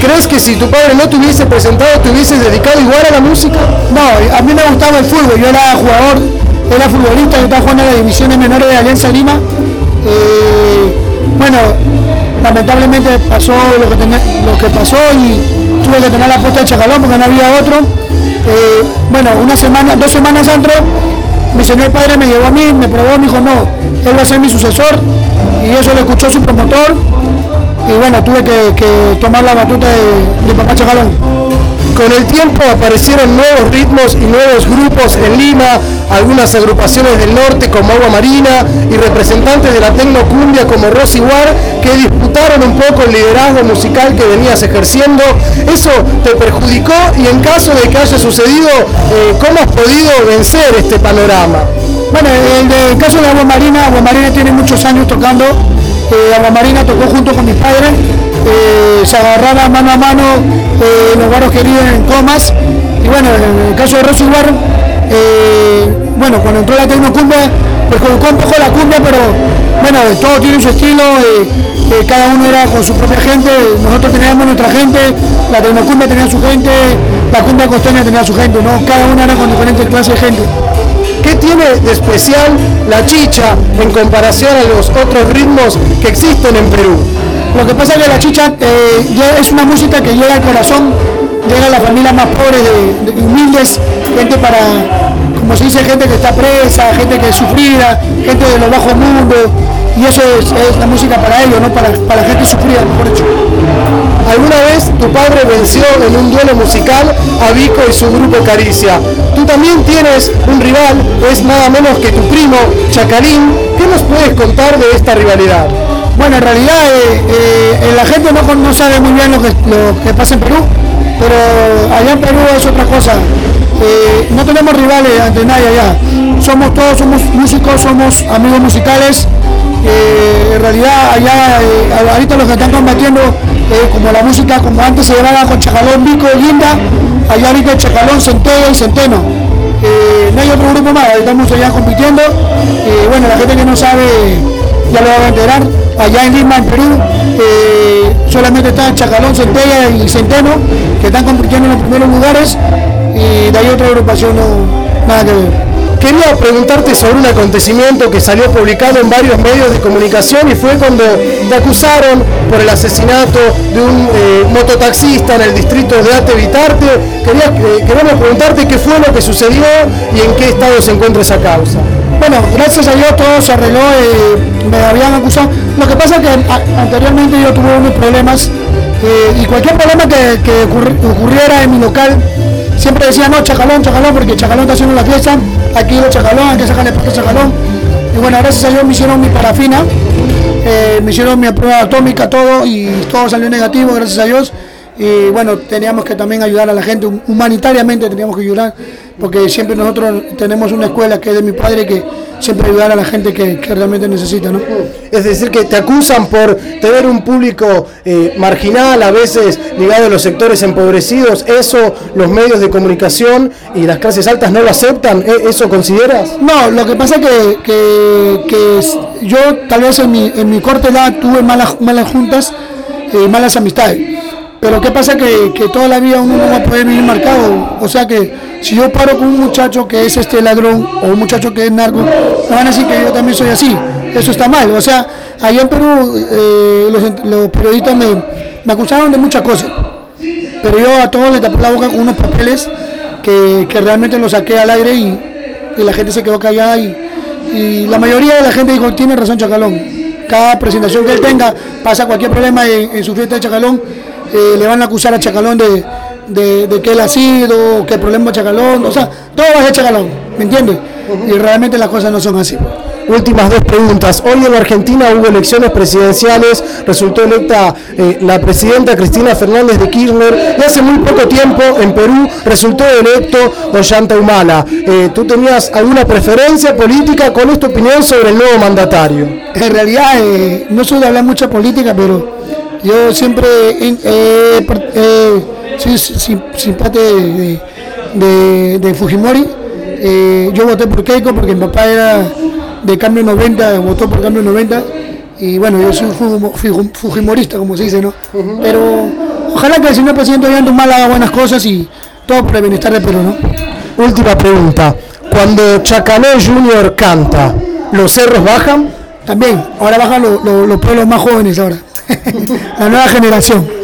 crees que si tu padre no te hubiese presentado, te hubieses dedicado igual a la música? No, a mí me gustaba el fútbol, yo era jugador, era futbolista, yo estaba jugando en las divisiones menores de Alianza Lima. Bueno, lamentablemente pasó lo que pasó y tuve que tener la puesta de Chacalón porque no había otro. Bueno, 2 semanas antes, mi señor padre me llevó a mí, me probó, me dijo no, él va a ser mi sucesor, y eso lo escuchó su promotor, y bueno, tuve que tomar la batuta de papá Chacalón. Con el tiempo aparecieron nuevos ritmos y nuevos grupos en Lima, algunas agrupaciones del norte como Agua Marina y representantes de la tecnocumbia como Rosy War, que disputaron un poco el liderazgo musical que venías ejerciendo. ¿Eso te perjudicó? Y en caso de que haya sucedido, ¿cómo has podido vencer este panorama? Bueno, en el caso de Agua Marina tiene muchos años tocando. Agua Marina tocó junto con mis padres, se agarraba mano a mano los barrios queridos en Comas. Y bueno, en el caso de Rosy War, bueno, cuando entró la tecnocumbia, pues colocó un poco la cumbia, pero bueno, todo tiene su estilo, cada uno era con su propia gente, nosotros teníamos nuestra gente, la tecnocumbia tenía su gente, la cumbia costeña tenía su gente, ¿no? Cada uno era con diferentes clases de gente. ¿Qué tiene de especial la chicha en comparación a los otros ritmos que existen en Perú? Lo que pasa es que la chicha ya es una música que llega al corazón, llega a las familias más pobres, de humildes, gente para, como se dice, gente que está presa, gente que es sufrida, gente de los bajos mundos, y eso es la música para ellos, ¿no? Para la gente sufrida, mejor dicho. ¿Alguna vez tu padre venció en un duelo musical a Vico y su grupo Caricia? Tú también tienes un rival, es nada menos que tu primo, Chacalín. ¿Qué nos puedes contar de esta rivalidad? Bueno, en realidad la gente no sabe muy bien lo que pasa en Perú, pero allá en Perú es otra cosa. No tenemos rivales ante nadie allá. Somos músicos, somos amigos musicales. En realidad allá, ahorita los que están combatiendo, como la música, como antes se llevaba con Chacalón, Vico, Linda, allá ahorita Chacalón, Centella y Centeno. No hay otro grupo más, estamos allá compitiendo. Bueno, la gente que no sabe ya lo va a enterar. Allá en Lima, en Perú, solamente están Chacalón, Centella y Centeno, que están compitiendo en los primeros lugares, y de ahí otra agrupación nada que ver. Quería preguntarte sobre un acontecimiento que salió publicado en varios medios de comunicación, y fue cuando te acusaron por el asesinato de un mototaxista en el distrito de Ate Vitarte. Queríamos preguntarte qué fue lo que sucedió y en qué estado se encuentra esa causa. Bueno, gracias a Dios todo se arregló, me habían acusado. Lo que pasa es que anteriormente yo tuve unos problemas, y cualquier problema que ocurriera en mi local, siempre decía no, Chacalón, porque Chacalón está haciendo la fiesta, aquí lo Chacalón, hay que sacarle parte a Chacalón. Y bueno, gracias a Dios me hicieron mi parafina, me hicieron mi prueba atómica, todo, y todo salió negativo, gracias a Dios. Y bueno, teníamos que también ayudar a la gente, humanitariamente teníamos que ayudar, porque siempre nosotros tenemos una escuela que es de mi padre, que siempre ayudar a la gente que realmente necesita, ¿no? Es decir, que te acusan por tener un público marginal, a veces ligado a los sectores empobrecidos. ¿Eso los medios de comunicación y las clases altas no lo aceptan? ¿Eso consideras? No, lo que pasa es que yo tal vez en mi corta edad tuve malas juntas, malas amistades. Pero ¿qué pasa? Que toda la vida uno no va a poder vivir marcado. O sea que si yo paro con un muchacho que es ladrón o un muchacho que es narco, me van a decir que yo también soy así. Eso está mal. O sea, allá en Perú los periodistas me acusaron de muchas cosas. Pero yo a todos les tapé la boca con unos papeles que realmente los saqué al aire, y la gente se quedó callada, y la mayoría de la gente dijo, tiene razón Chacalón. Cada presentación que él tenga, pasa cualquier problema en su fiesta de Chacalón, le van a acusar a Chacalón de que él ha sido, que el problema es Chacalón, o sea, todo va a ser Chacalón, ¿me entiendes? Y realmente las cosas no son así. Últimas 2 preguntas. Hoy en Argentina hubo elecciones presidenciales, resultó electa la presidenta Cristina Fernández de Kirchner, y hace muy poco tiempo en Perú resultó electo Ollanta Humala. ¿Tú tenías alguna preferencia política? ¿Cuál es tu opinión sobre el nuevo mandatario? En realidad no soy de hablar mucha política, pero yo siempre soy simpático de Fujimori. Yo voté por Keiko porque mi papá era de Cambio 90, votó por Cambio 90, y bueno, yo soy fujimorista, como se dice, ¿no? Pero Ojalá que el señor presidente Ollanta haga buenas cosas y todo por el bienestar del Perú, ¿no? Última pregunta. Cuando Chacané Junior canta, ¿los cerros bajan? También, ahora bajan los pueblos más jóvenes ahora. La nueva generación.